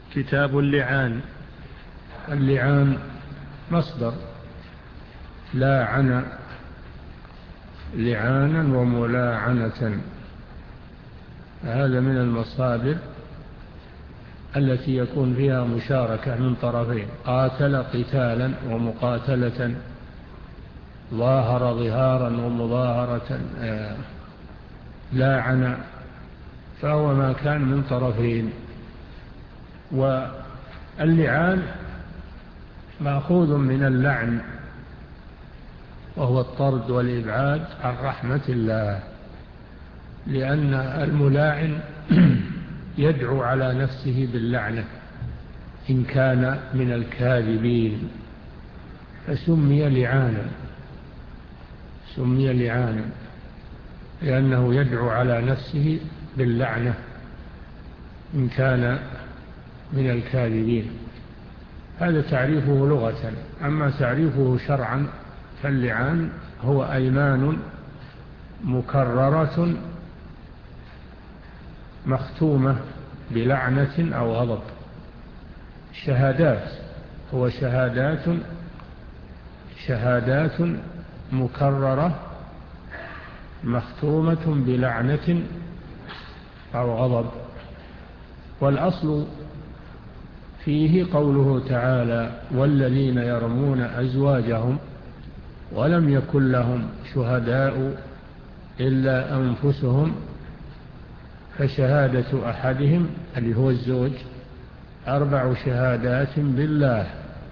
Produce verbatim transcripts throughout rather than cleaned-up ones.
كتاب اللعان. اللعان مصدر لاعن لعانا وملاعنة، هذا من المصادر التي يكون فيها مشاركة من طرفين، قاتل قتالا ومقاتلة، ظاهر ظهارا ومظاهرة، لاعن، فهو ما كان من طرفين. واللعان مأخوذ من اللعن، وهو الطرد والإبعاد عن رحمة الله، لأن الملاعن يدعو على نفسه باللعنة إن كان من الكاذبين، فسمي لعانا، سمي لعانا لأنه يدعو على نفسه باللعنة إن كان من الكاذبين. هذا تعريفه لغة. أما تعريفه شرعا فاللعان هو أيمان مكررة مختومة بلعنة أو غضب. شهادات، هو شهادات شهادات مكررة مختومة بلعنة أو غضب. والأصل فيه قوله تعالى: والذين يرمون أزواجهم ولم يكن لهم شهداء إلا أنفسهم فشهادة أحدهم اللي هو الزوج أربع شهادات بالله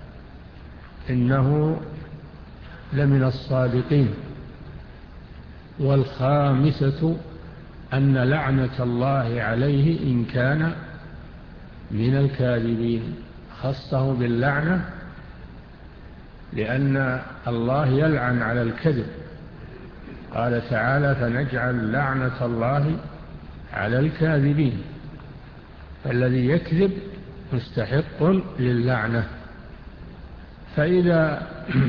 إنه لمن الصادقين. والخامسة أن لعنة الله عليه إن كان من الكاذبين. خصه باللعنة لأن الله يلعن على الكذب، قال تعالى: فنجعل لعنة الله على الكاذبين. فالذي يكذب مستحق للعنة. فإذا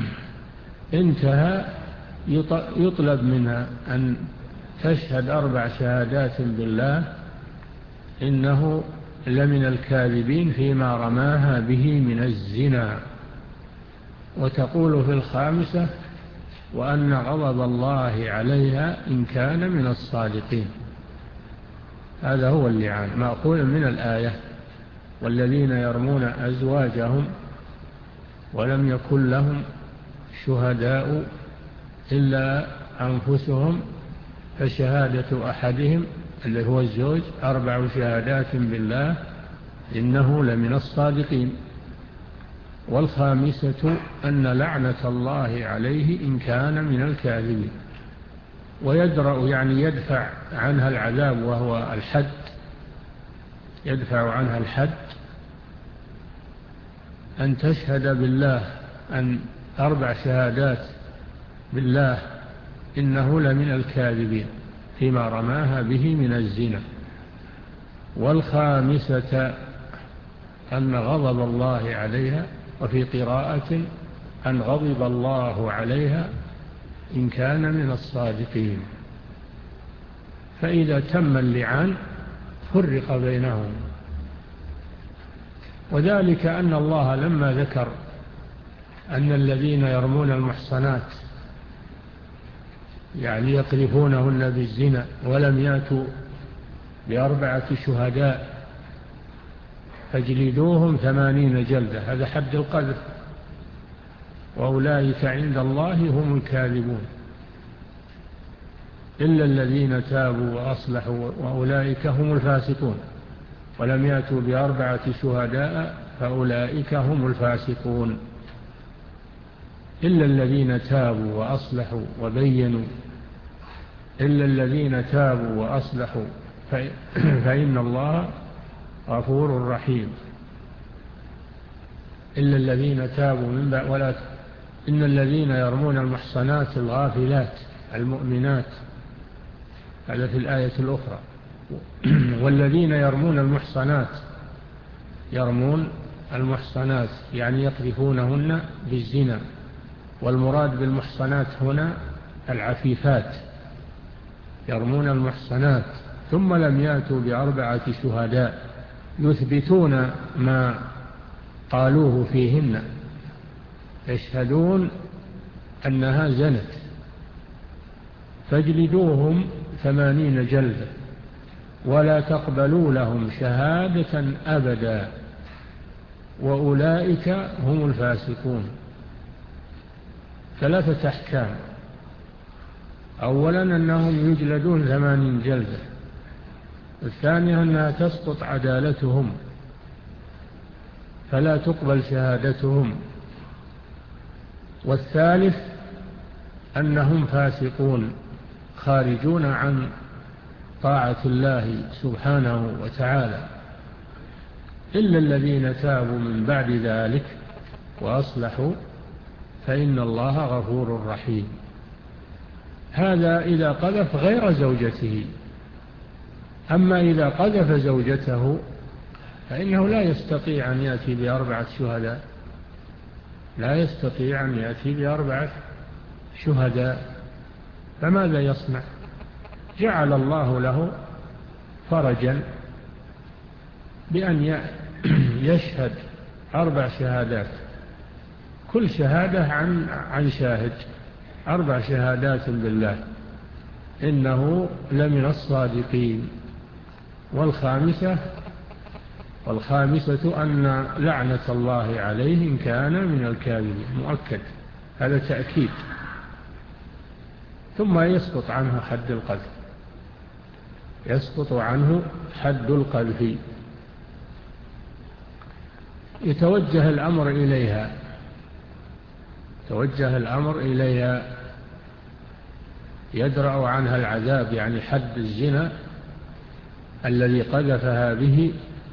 انتهى يطلب منها أن تشهد أربع شهادات بالله إنه لمن الكاذبين فيما رماها به من الزنا، وتقول في الخامسة: وأن غضب الله عليها إن كان من الصادقين. هذا هو اللعان، مأخوذ من الآية: والذين يرمون أزواجهم ولم يكن لهم شهداء إلا أنفسهم فشهادة أحدهم اللي هو الزوج أربع شهادات بالله إنه لمن الصادقين. والخامسة أن لعنة الله عليه إن كان من الكاذبين. ويدرأ يعني يدفع عنها العذاب وهو الحد، يدفع عنها الحد أن تشهد بالله أن أربع شهادات بالله إنه لمن الكاذبين فيما رماها به من الزنا. والخامسة أن غضب الله عليها، وفي قراءة أن غضب الله عليها إن كان من الصادقين. فإذا تم اللعان فرق بينهم. وذلك أن الله لما ذكر أن الذين يرمون المحصنات يعني يقذفونهن بالزنا ولم يأتوا بأربعة شهداء فاجلدوهم ثمانين جلدة، هذا حد القذف، وأولئك عند الله هم الكاذبون، إلا الذين تابوا وأصلحوا وأولئك هم الفاسقون، ولم يأتوا بأربعة شهداء فأولئك هم الفاسقون. إلا الذين تابوا وأصلحوا وبينوا، إلا الذين تابوا وأصلحوا فإن الله غفور رحيم. إلا الذين تابوا من بعد ولا إن الذين يرمون المحصنات الغافلات المؤمنات، هذا في الآية الأخرى. والذين يرمون المحصنات، يرمون المحصنات يعني يقذفونهن بالزنا، والمراد بالمحصنات هنا العفيفات. يرمون المحصنات ثم لم يأتوا بأربعة شهداء يثبتون ما قالوه فيهن، يشهدون أنها زنت، فاجلدوهم ثمانين جلدة ولا تقبلوا لهم شهادة أبدا وأولئك هم الفاسقون. ثلاثة أحكام: أولا أنهم يجلدون ثمانين جلدة، الثانية أنها تسقط عدالتهم فلا تقبل شهادتهم، والثالث أنهم فاسقون خارجون عن طاعة الله سبحانه وتعالى، إلا الذين تابوا من بعد ذلك وأصلحوا فإن الله غفور رحيم. هذا إذا قذف غير زوجته. أما إذا قذف زوجته فإنه لا يستطيع أن يأتي بأربعة شهداء، لا يستطيع أن يأتي بأربعة شهداء، فماذا يصنع؟ جعل الله له فرجا بأن يشهد أربع شهادات، كل شهادة عن عن شاهد، أربع شهادات بالله إنه لمن الصادقين. والخامسة والخامسة أن لعنة الله عليه إن كان من الكاذبين، مؤكد، هذا تأكيد. ثم يسقط عنه حد القذف، يسقط عنه حد القذف. يتوجه الأمر إليها، توجه الأمر إليها يدرأ عنها العذاب، يعني حد الزنا الذي قذفها به،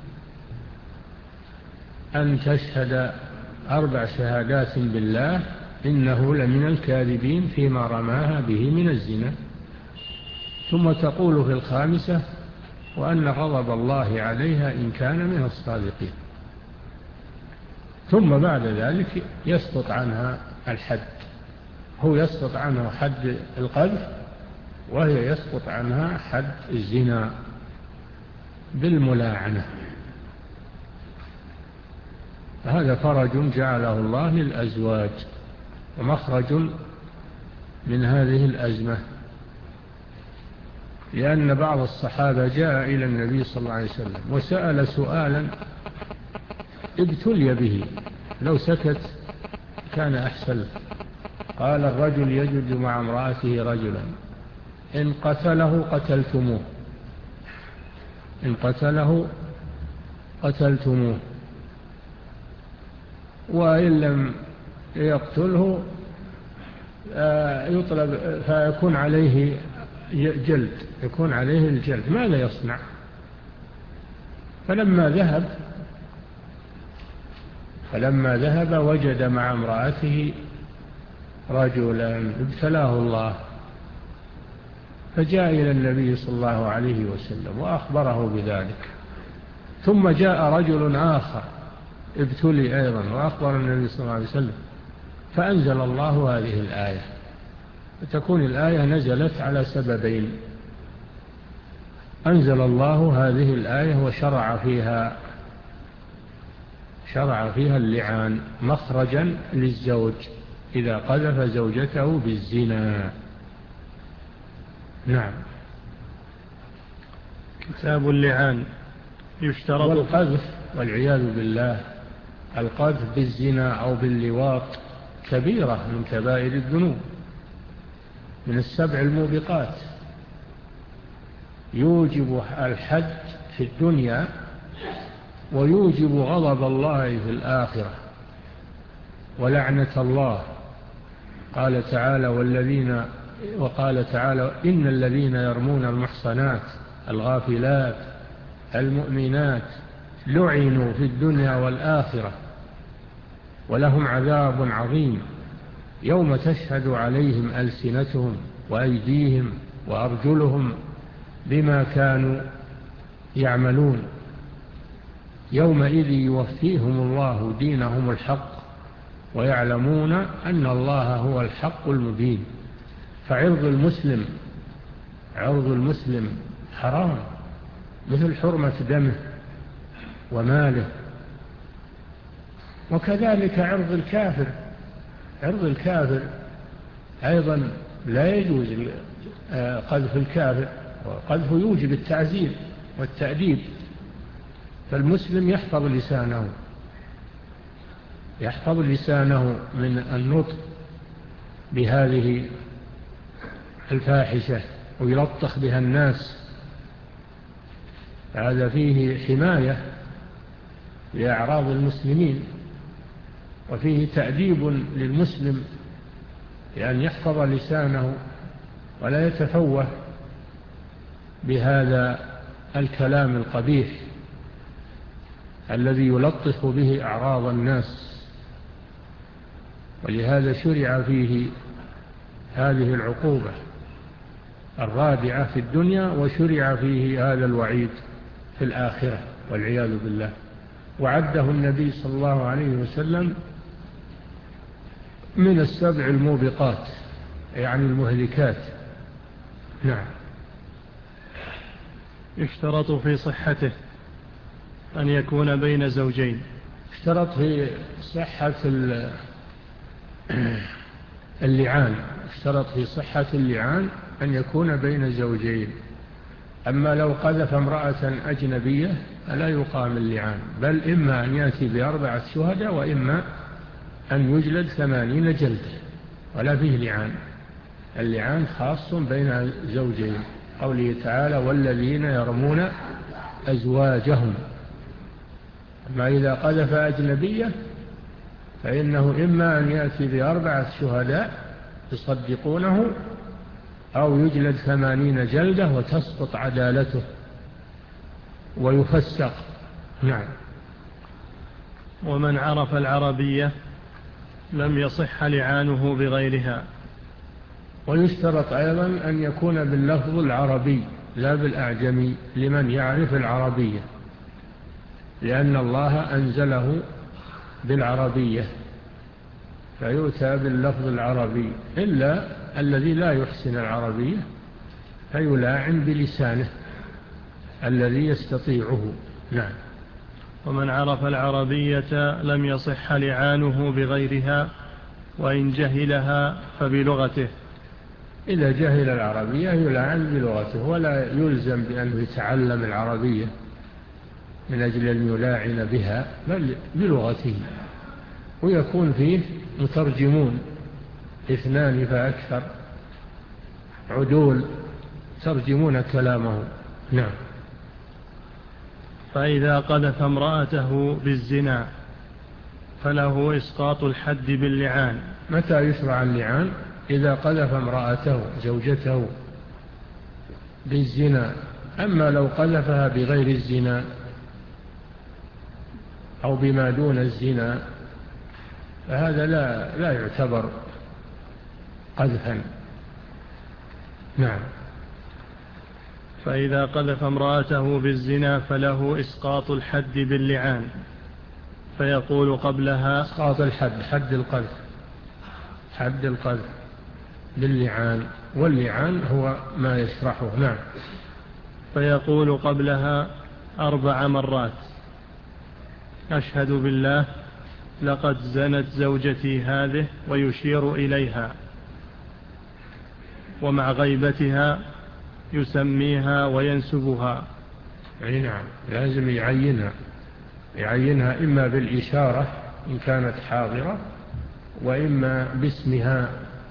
أن تشهد أربع شهادات بالله إنه لمن الكاذبين فيما رماها به من الزنا، ثم تقول في الخامسة وأن غضب الله عليها إن كان من الصادقين، ثم بعد ذلك يسقط عنها الحد، هو يسقط عنه حد القذف وهي يسقط عنها حد الزنا بالملاعنة. هذا فرج جعله الله للأزواج ومخرج من هذه الأزمة، لأن بعض الصحابة جاء إلى النبي صلى الله عليه وسلم وسأل سؤالا ابتلي به، لو سكت كان أحسن. قال: الرجل يجد مع امرأته رجلا إن قتله قتلتموه، إن قتله قتلتموه، وإن لم يقتله يطلب فيكون عليه جلد، يكون عليه الجلد، ماذا يصنع؟ فلما ذهب فلما ذهب وجد مع امرأته رجلا ابتلاه الله، فجاء إلى النبي صلى الله عليه وسلم وأخبره بذلك. ثم جاء رجل آخر ابتلي أيضا وأخبر النبي صلى الله عليه وسلم، فأنزل الله هذه الآية. فتكون الآية نزلت على سببين: أنزل الله هذه الآية وشرع فيها شرع فيها اللعان مخرجا للزوج إذا قذف زوجته بالزنا. نعم. كتاب اللعان يشترط. والقذف والعياذ بالله، القذف بالزنا أو باللواط كبيرة من كبائر الذنوب، من السبع الموبقات، يوجب الحد في الدنيا ويوجب غضب الله في الآخرة ولعنة الله. قال تعالى: والذين وقال تعالى: إن الذين يرمون المحصنات الغافلات المؤمنات لعنوا في الدنيا والآخرة ولهم عذاب عظيم يوم تشهد عليهم ألسنتهم وأيديهم وأرجلهم بما كانوا يعملون يومئذ يوفيهم الله دينهم الحق ويعلمون أن الله هو الحق المبين. فعرض المسلم عرض المسلم حرام مثل حرمة دمه، وماله. وكذلك عرض الكافر، عرض الكافر أيضا لا يجوز قذف الكافر، وقذف يوجب التعزير والتأديب. فالمسلم يحفظ لسانه، يحفظ لسانه من النطق بهذه الفاحشة ويلطخ بها الناس. هذا فيه حماية لأعراض المسلمين، وفيه تأديب للمسلم لأن يحفظ لسانه ولا يتفوه بهذا الكلام القبيح الذي يلطخ به أعراض الناس. ولهذا شرع فيه هذه العقوبة الرادعة في الدنيا، وشرع فيه هذا الوعيد في الآخرة والعياذ بالله. وعده النبي صلى الله عليه وسلم من السبع الموبقات، يعني المهلكات. نعم. يشترط في صحته أن يكون بين زوجين. اشترط في صحة اللعان، اشترط في صحة اللعان أن يكون بين زوجين. أما لو قذف امرأة أجنبية فلا يقام اللعان، بل إما أن يأتي بأربعة شهداء وإما أن يجلد ثمانين جلدة، ولا فيه لعان. اللعان خاص بين زوجين، قوله تعالى والذين يرمون أزواجهم. أما إذا قذف أجنبية فإنه إما أن يأتي بأربعة شهداء يصدقونه، أو يجلد ثمانين جلدة وتسقط عدالته ويفسق. نعم. ومن عرف العربية لم يصح لعانه بغيرها. ويشترط أيضا أن يكون باللفظ العربي لا بالأعجمي لمن يعرف العربية، لأن الله أنزله بالعربية، فيؤتى باللفظ العربي، إلا الذي لا يحسن العربية فيلاعن بلسانه الذي يستطيعه. نعم. ومن عرف العربية لم يصح لعانه بغيرها، وإن جهلها فبلغته. إذا جهل العربية يلعن بلغته، ولا يلزم بأنه يتعلم العربية من أجل أن يلاعن بها، بل بلغته. ويكون فيه مترجمون اثنان فأكثر عدول ترجمون كلامه. نعم. فإذا قذف امرأته بالزنا فله إسقاط الحد باللعان. متى يشرع اللعان؟ إذا قذف امرأته زوجته بالزنا. أما لو قذفها بغير الزنا أو بما دون الزنا فهذا لا, لا يعتبر قذفا. نعم. فإذا قذف امرأته بالزنا فله إسقاط الحد باللعان، فيقول قبلها إسقاط الحد، حد القذف، حد القذف باللعان، واللعان هو ما يشرحه. نعم. فيقول قبلها أربع مرات أشهد بالله لقد زنت زوجتي هذه، ويشير إليها، ومع غيبتها يسميها وينسبها. أي نعم، لازم يعينها، يعينها إما بالإشارة إن كانت حاضرة، وإما باسمها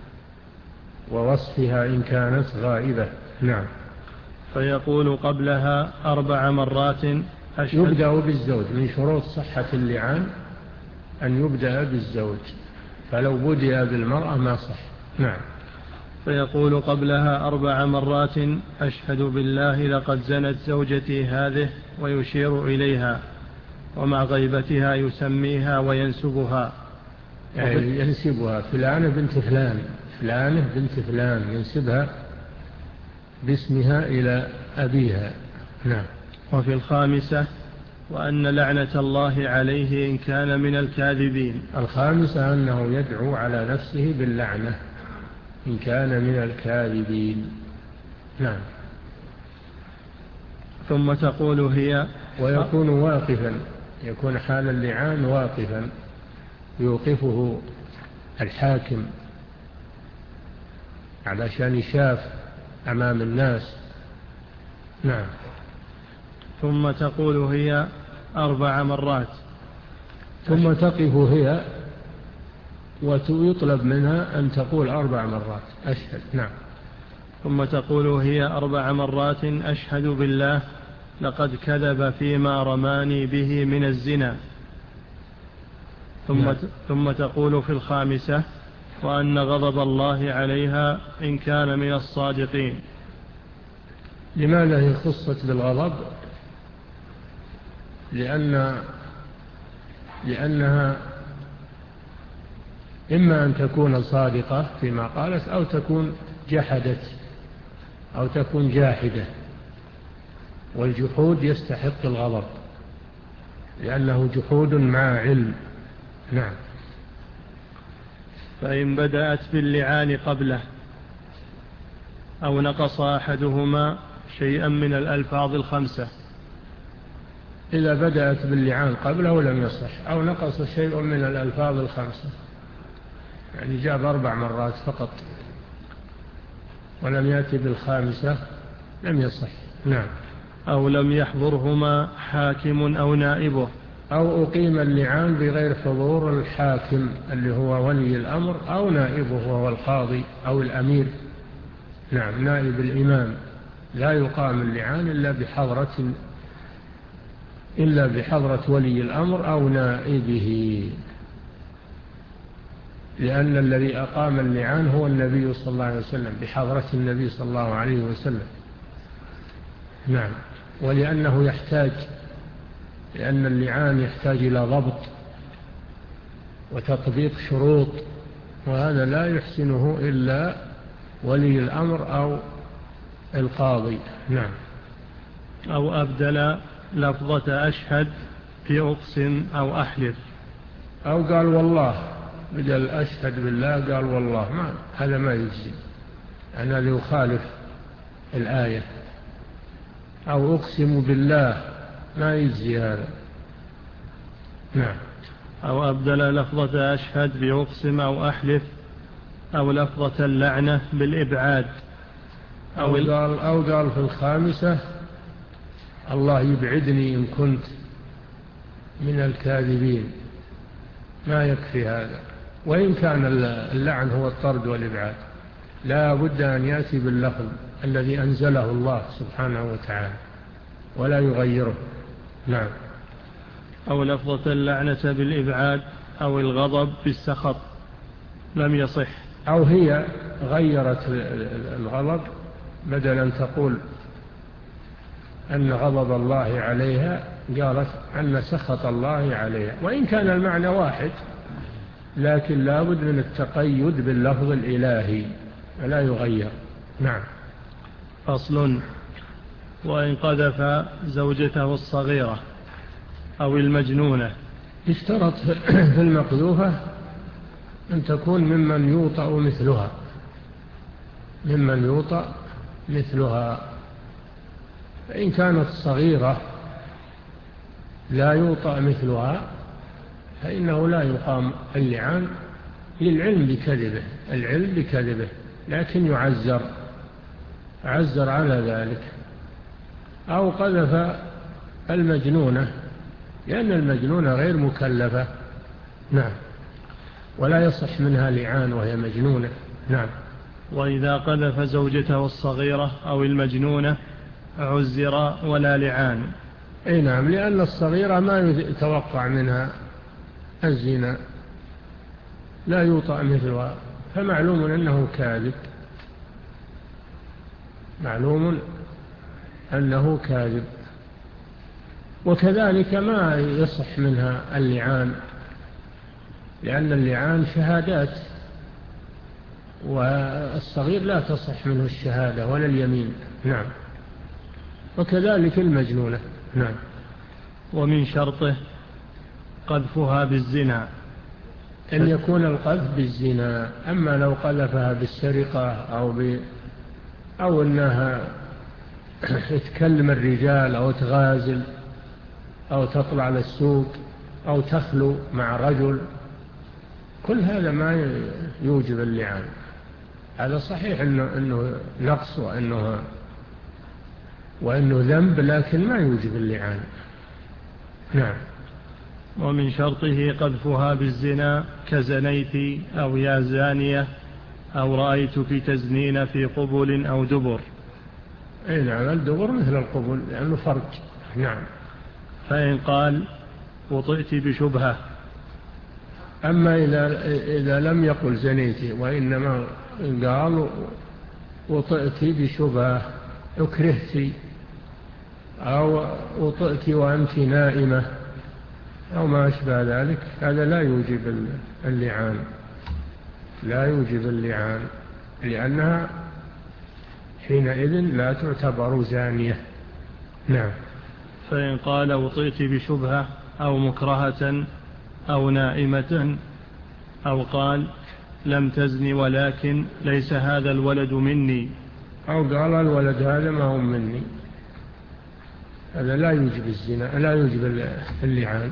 ووصفها إن كانت غائبة. نعم. فيقول قبلها أربع مرات أشهد. يبدأ بالزوج، من شروط صحة اللعان أن يبدأ بالزوج، فلو بدأ بالمرأة ما صح. نعم. فيقول قبلها أربع مرات أشهد بالله لقد زنت زوجتي هذه، ويشير إليها، ومع غيبتها يسميها وينسبها. يعني ينسبها فلانة بنت فلان، فلانة بنت فلان، ينسبها باسمها إلى أبيها. نعم. وفي الخامسة وأن لعنة الله عليه إن كان من الكاذبين. الخامسة أنه يدعو على نفسه باللعنة إن كان من الكاذبين. نعم. ثم تقول هي ويكون واقفا، يكون حال اللعان واقفا يوقفه الحاكم علشان يشاف أمام الناس. نعم. ثم تقول هي أربع مرات. ثم تقف هي ويطلب منها أن تقول أربع مرات أشهد. نعم. ثم تقول هي أربع مرات أشهد بالله لقد كذب فيما رماني به من الزنا. ثم نعم. ثم تقول في الخامسة وأن غضب الله عليها إن كان من الصادقين. لماذا هي خصت بالغضب؟ لأن لأنها إما أن تكون صادقة فيما قالت أو تكون جحدت أو تكون جاحدة، والجحود يستحق الغضب لأنه جحود مع علم. نعم. فإن بدأت باللعان قبله أو نقص أحدهما شيئا من الألفاظ الخمسة. إذا بدأت باللعان قبله لم يصح، أو نقص شيء من الألفاظ الخمسة، يعني جاب أربع مرات فقط ولم يأتي بالخامسة لم يصح. نعم. أو لم يحضرهما حاكم أو نائبه، أو أقيم اللعان بغير حضور الحاكم اللي هو ولي الأمر أو نائبه وهو القاضي أو الأمير. نعم، نائب الإمام لا يقام اللعان إلا بحضرة إلا بحضرة ولي الأمر أو نائبه، لأن الذي أقام اللعان هو النبي صلى الله عليه وسلم بحضرة النبي صلى الله عليه وسلم. نعم. ولأنه يحتاج لأن اللعان يحتاج إلى ضبط وتطبيق شروط، وهذا لا يحسنه إلا ولي الأمر أو القاضي. نعم. أو أبدل لفظة أشهد في أقسم أو أحلف، أو قال والله بدل أشهد بالله قال والله، ما هذا ما يجزي، أنا ليخالف الآية. أو أقسم بالله ما يجزي هذا. نعم. أو أبدل لفظة أشهد بأقسم أو أحلف، أو لفظة اللعنة بالإبعاد، أو قال, أو قال في الخامسة الله يبعدني إن كنت من الكاذبين، ما يكفي هذا. وإن كان اللعن هو الطرد والإبعاد لا بد أن يأتي باللفظ الذي أنزله الله سبحانه وتعالى ولا يغيره. نعم. أو لفظة اللعنة بالإبعاد أو الغضب بالسخط لم يصح. أو هي غيرت الغضب، بدل أن تقول أن غضب الله عليها قالت أن سخط الله عليها، وإن كان المعنى واحد لكن لا بد من التقيد باللفظ الإلهي لا يغير. نعم. فصل. وإن قذف زوجته الصغيرة أو المجنونة، اشترط في المقذوفة أن تكون ممن يوطأ مثلها ممن يوطأ مثلها فإن كانت صغيرة لا يوطأ مثلها فإنه لا يقام اللعان للعلم بكذبه العلم بكذبه لكن يعزر عزر على ذلك. أو قذف المجنونة لأن المجنونة غير مكلفة. نعم. ولا يصح منها لعان وهي مجنونة. نعم. وإذا قذف زوجته الصغيرة أو المجنونة عزر ولا لعان. أي نعم، لأن الصغيرة ما يتوقع منها الزنا، لا يوطأ مثلها، فمعلوم أنه كاذب معلوم أنه كاذب. وكذلك ما يصح منها اللعان لأن اللعان شهادات، والصغير لا تصح منه الشهادة ولا اليمين. نعم. وكذلك المجنونة. نعم. ومن شرطه قذفها بالزنا، أن يكون القذف بالزنا. أما لو قذفها بالسرقة أو, ب... أو أنها تكلم الرجال أو تغازل أو تطلع للسوق أو تخلو مع رجل، كل هذا ما يوجب اللعان. هذا صحيح إنه, إنه نقص وإنه, وإنه ذنب، لكن ما يوجب اللعان. نعم. ومن شرطه قذفها بالزنا كزنيت أو يا زانية أو رأيتك تزنين في قبل أو دبر. أي نعم، الدبر مثل القبل لأنه فرج. نعم. فإن قال وطئت بشبهة. أما إذا, إذا لم يقل زنيت وإنما قال وطئت بشبهة، أكرهت أو وطئت وأنت نائمة أو ما أشبه ذلك، هذا لا يوجب اللعان، لا يوجب اللعان، لأنها حينئذ لا تعتبر زانية. نعم. فإن قال وطئت بشبهة أو مكرهة أو نائمة، أو قال لم تزني ولكن ليس هذا الولد مني، أو قال الولد هذا ما هو مني، هذا لا يوجب الزنا، لا يوجب اللعان،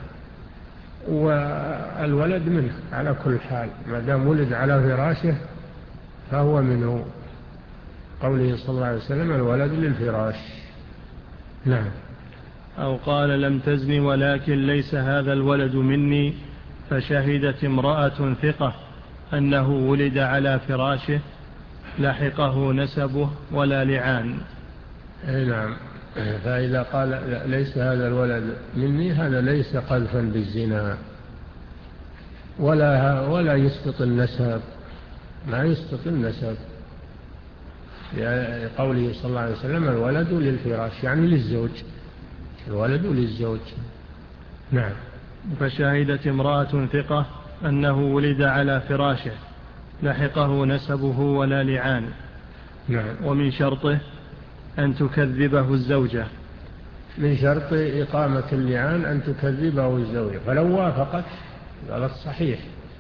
والولد منه على كل حال، ما دام ولد على فراشه فهو منه، قوله صلى الله عليه وسلم الولد للفراش. نعم. أو قال لم تزني ولكن ليس هذا الولد مني، فشهدت امرأة ثقة أنه ولد على فراشه، لحقه نسبه ولا لعان. نعم. فإذا قال ليس هذا الولد مني، هذا ليس قذفا بالزنا، ولا ولا يسقط النسب، ما يسقط النسب، قوله صلى الله عليه وسلم الولد للفراش، يعني للزوج، الولد للزوج. نعم. فشهدت امرأة ثقة أنه ولد على فراشه، لحقه نسبه ولا لعان. نعم. ومن شرطه أن تكذبه الزوجة. من شرط إقامة اللعان أن تكذبه الزوجة، فلو وافقت قالت صحيح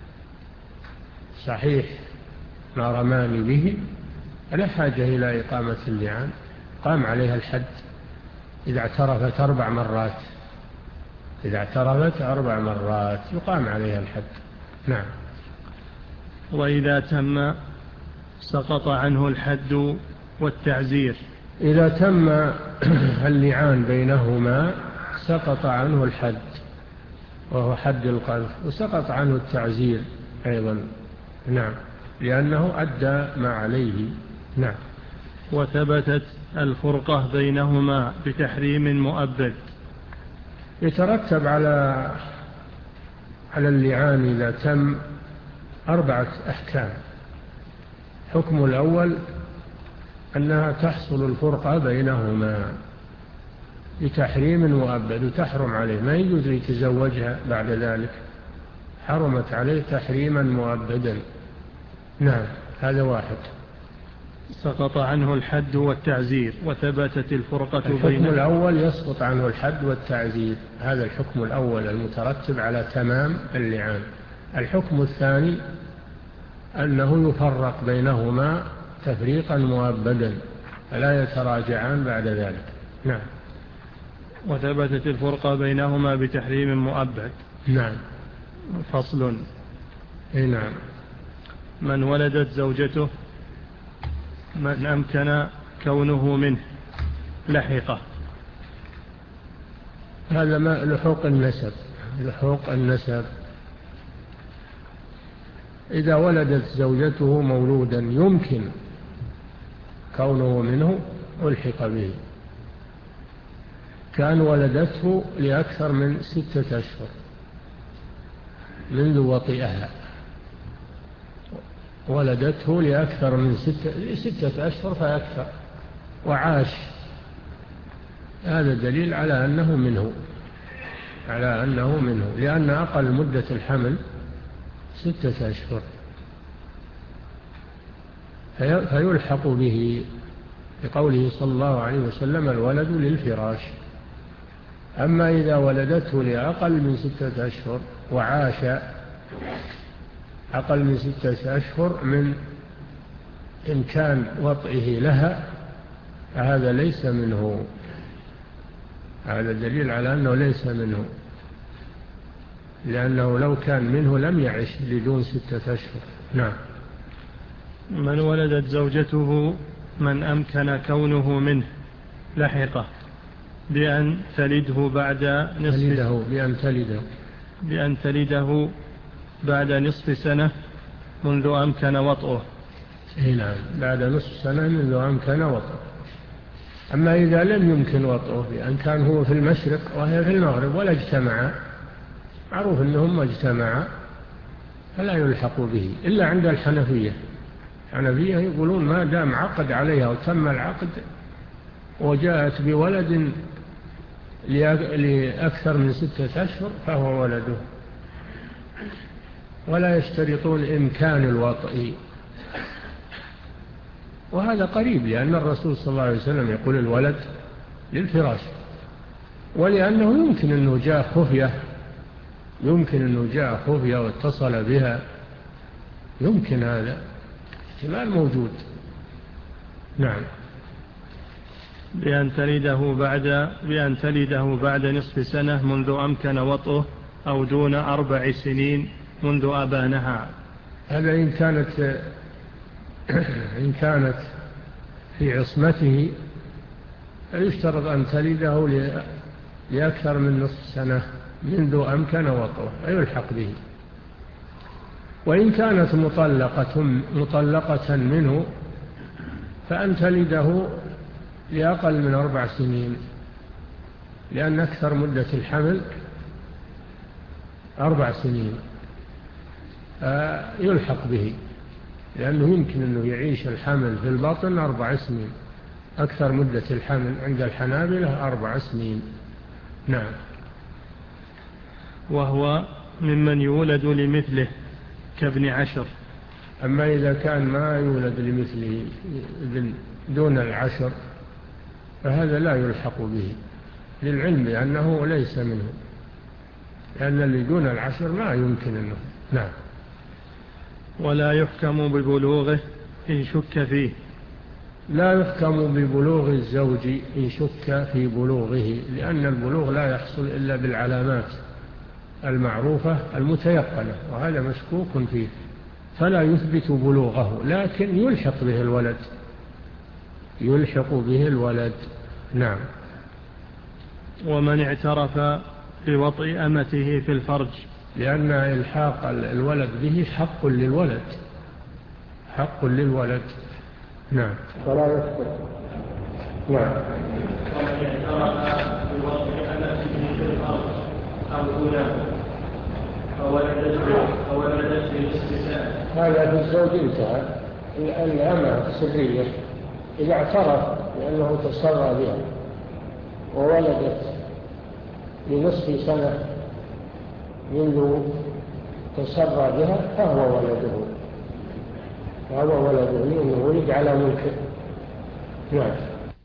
صحيح ما رماني به، لا حاجة إلى إقامة اللعان، قام عليها الحد إذا اعترفت أربع مرات، إذا اعترفت أربع مرات يقام عليها الحد. نعم. وإذا تم سقط عنه الحد والتعزير. إذا تم اللعان بينهما سقط عنه الحد وهو حد القذف، وسقط عنه التعزير أيضا. نعم، لأنه أدى ما عليه. نعم. وثبتت الفرقة بينهما بتحريم مؤبد. يترتب على على اللعان إذا تم أربعة أحكام. حكم الأول أنها تحصل الفرقة بينهما بتحريم مؤبد، وتحرم عليه، ما يجوز يتزوجها بعد ذلك، حرمت عليه تحريما مؤبدا. نعم، هذا واحد. سقط عنه الحد والتعزير وثبتت الفرقة بينهما. الحكم الأول يسقط عنه الحد والتعزير، هذا الحكم الأول المترتب على تمام اللعان. الحكم الثاني أنه يفرق بينهما تفريقا مؤبدا، فلا يتراجعان بعد ذلك. نعم. وثبتت الفرقة بينهما بتحريم مؤبد. نعم. فصل. نعم. من ولدت زوجته من أمكن كونه منه لحقه. هذا ما لحوق النسب، لحوق النسب. إذا ولدت زوجته مولودا يمكن كونه منه ألحق به، كان ولدته لأكثر من ستة أشهر منذ وطئها، ولدته لأكثر من ستة, ستة أشهر فأكثر وعاش، هذا دليل على أنه منه، على أنه منه، لأن أقل مدة الحمل ستة أشهر، فيلحق به بقوله صلى الله عليه وسلم الولد للفراش. أما إذا ولدته لأقل من ستة أشهر وعاش أقل من ستة أشهر من إمكان وطئه لها، فهذا ليس منه، هذا دليل على أنه ليس منه، لأنه لو كان منه لم يعش لدون ستة أشهر. نعم. من ولدت زوجته من أمكن كونه منه لحقه بأن تلده بعد نصف تلده بأن تلده بأن تلده بعد نصف سنة منذ أمكن وطئه. نعم، بعد نصف سنة منذ أمكن وطئه. أما إذا لم يمكن وطئه بأن كان هو في المشرق وهي في المغرب ولا اجتمعا، معروف أنهم اجتمعا، فلا يلحق به إلا عند الحنفية. الحنفية يقولون ما دام عقد عليها وتم العقد وجاءت بولد لأكثر من ستة أشهر فهو ولده، ولا يشترطون إمكان الوطء. وهذا قريب، لأن الرسول صلى الله عليه وسلم يقول الولد للفراش، ولأنه يمكن أنه جاء خفية، يمكن أنه جاء خفية واتصل بها، يمكن هذا احتمال موجود. نعم. بأن تلده بعد بأن تلده بعد نصف سنة منذ أمكن وطئه أو دون أربع سنين منذ أبانها. هذا إن كانت إن كانت في عصمته يشترط أن تلده لأكثر من نصف سنة منذ أمكن وطئه ويلحق به. وإن كانت مطلقة مطلقة منه فأن تلده لأقل من أربع سنين، لأن أكثر مدة الحمل أربع سنين، يلحق به، لأنه يمكن أنه يعيش الحمل في البطن أربع سنين. أكثر مدة الحمل عند الحنابلة أربع سنين. نعم. وهو ممن يولد لمثله كابن عشر. أما إذا كان ما يولد لمثله دون العشر فهذا لا يلحق به، للعلم بأنه ليس منه، لأن اللي دون العشر ما يمكن أنه. نعم. ولا يحكم ببلوغه إن شك فيه. لا يحكم ببلوغ الزوج إن شك في بلوغه، لأن البلوغ لا يحصل إلا بالعلامات المعروفة المتيقنة، وهذا مشكوك فيه، فلا يثبت بلوغه، لكن يلحق به الولد، يلحق به الولد. نعم. ومن اعترف بوطئ أمته في الفرج، لأن إلحاق الولد به حق للولد، حق للولد. نعم. فلا يثبت. نعم. ومن اعترف بوطئ أمته في الفرج أو دونه فولدت بنصف سنة. هذا في الزوج انتهى. الأمة السرية إذا اعترف لأنه تسرى بها وولدت لنصف سنة منذ تسرى بها فهو ولده، فهو ولده لأنه ولد على ملكه. نعم.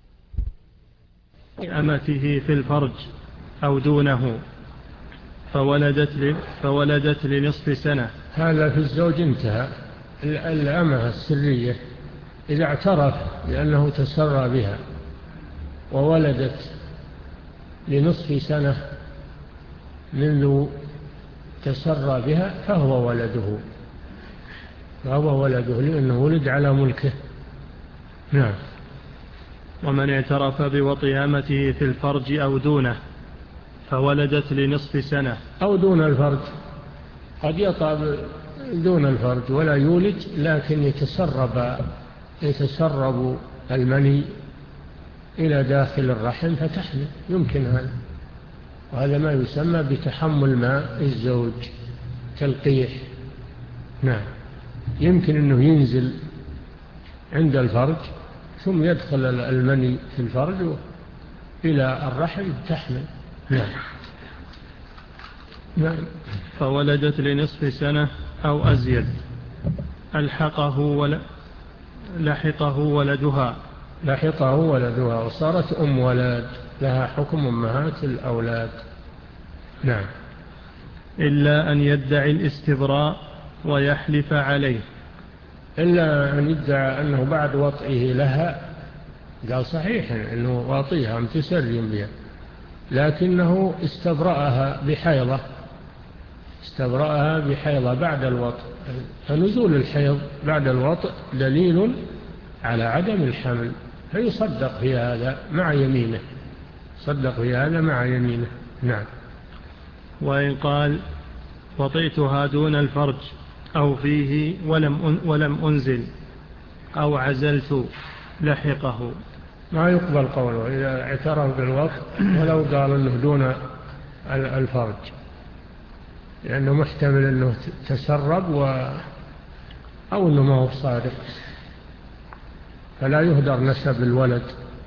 أمته في الفرج أو دونه فولدت, ل... فولدت لنصف سنة. هذا في الزوج انتهى. الأمة السرية إذا اعترف لأنه تسرى بها وولدت لنصف سنة منذ تسرى بها فهو ولده، فهو ولده لأنه ولد على ملكه. نعم. ومن اعترف بوطئ أمته في الفرج أو دونه فولدت لنصف سنة. أو دون الفرج، قد يطأ دون الفرج ولا يولد، لكن يتسرب يتسرب المني إلى داخل الرحم فتحمل، يمكن هذا، وهذا ما يسمى بتحمل ماء الزوج، تلقيح. نعم. يمكن أنه ينزل عند الفرج ثم يدخل المني في الفرج إلى الرحم تحمل. نعم. نعم. فولدت لنصف سنة أو أزيد ألحقه ول... لحقه ولدها لحقه ولدها وصارت أم ولد، لها حكم أمهات الأولاد. نعم. إلا أن يدعي الاستبراء ويحلف عليه. إلا أن يدعى أنه بعد وطئه لها قال صحيح أنه واطيها متسري بها، لكنه استبرأها بحيضة استبرأها بحيضة بعد الوطء، فنزول الحيض بعد الوطء دليل على عدم الحمل، فيصدق في هذا مع يمينه صدق في هذا مع يمينه. نعم. وإن قال وطئتها دون الفرج أو فيه ولم, ولم أنزل أو عزلت لحقه، ما يقبل قوله إذا اعترف بالوطء ولو قال أنه دون الفرج، لأنه محتمل أنه تسرب و أو أنه ما هو صادق، فلا يهدر نسب الولد.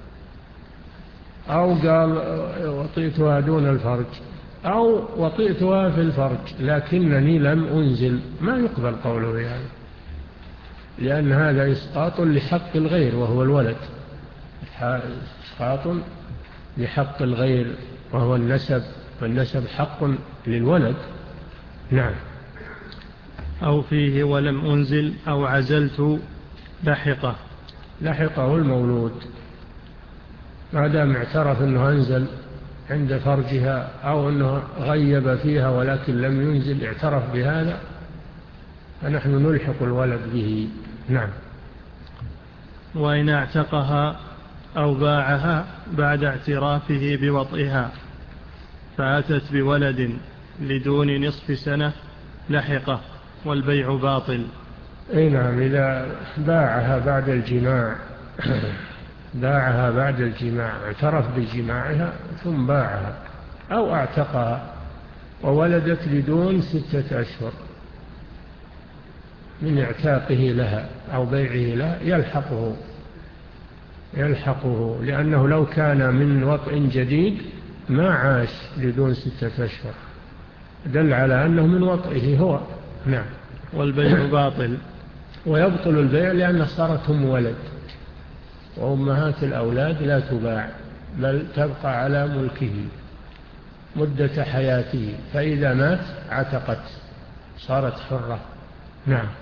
أو قال وطئتها دون الفرج أو وطئتها في الفرج لكنني لم أنزل، ما يقبل قوله يعني، لأن هذا إسقاط لحق الغير وهو الولد، إسقاط لحق الغير وهو النسب، والنسب حق للولد. نعم. أو فيه ولم أنزل أو عزلت لحقه لحقه المولود، ما دام اعترف أنه أنزل عند فرجها أو أنه غيب فيها ولكن لم ينزل، اعترف بهذا، فنحن نلحق الولد به. نعم. وإن اعتقها أو باعها بعد اعترافه بوطئها فأتت بولد لدون نصف سنة لحقه والبيع باطل. أي نعم. إذا باعها بعد الجماع باعها بعد الجماع اعترف بجماعها ثم باعها أو اعتقها وولدت بدون ستة أشهر من اعتاقه لها أو بيعه لها يلحقه يلحقه لأنه لو كان من وطء جديد ما عاش بدون ستة أشهر، دل على أنه من وطئه هو. نعم. والبيع باطل. ويبطل البيع لأنه صارت أم ولد، وأمهات الأولاد لا تباع بل تبقى على ملكه مدة حياته، فإذا مات عتقت صارت حرة. نعم.